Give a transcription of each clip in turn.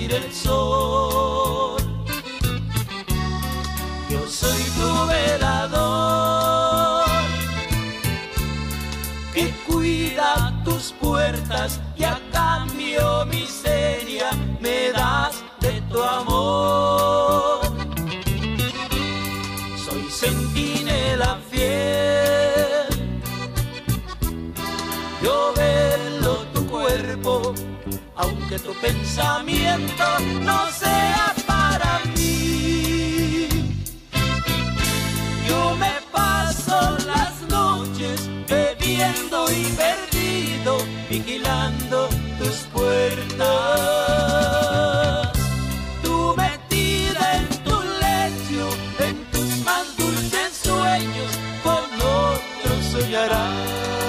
salir el sol. Yo soy tu velador, que cuida tus puertas y a cambio miseria me das de tu amor. Soy centinela fiel, yo velo tu cuerpo, aunque tu pensamiento no sea para mí. Yo me paso las noches bebiendo y perdido, vigilando tus puertas. Tú metida en tu lecho, en tus más dulces sueños, con otros soñarás.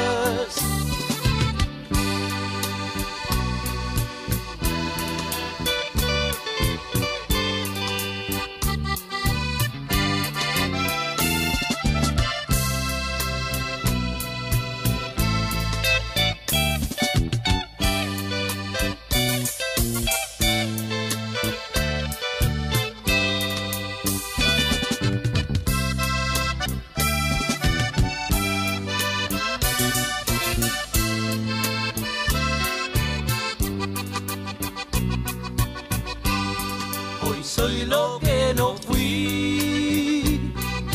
Hoy soy lo que no fui,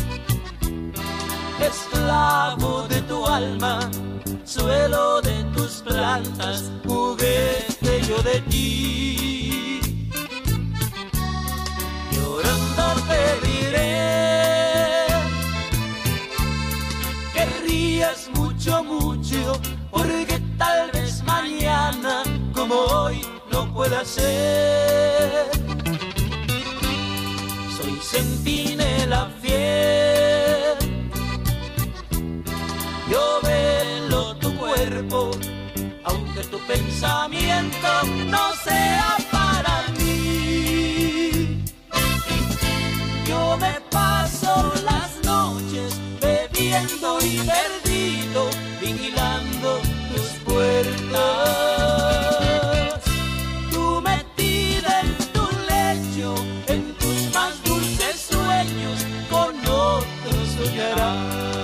esclavo de tu alma, suelo de tus plantas, juguete yo de ti. Llorando te diré que rías mucho, mucho, porque tal vez mañana como hoy no pueda ser. Soy centinela fiel, yo velo tu cuerpo, aunque tu pensamiento no sea para mí. Yo me paso las noches bebiendo y perdido, vigilando tus puertas. Tú metida en tu lecho, en tus más dulces sueños, con otros soñarás.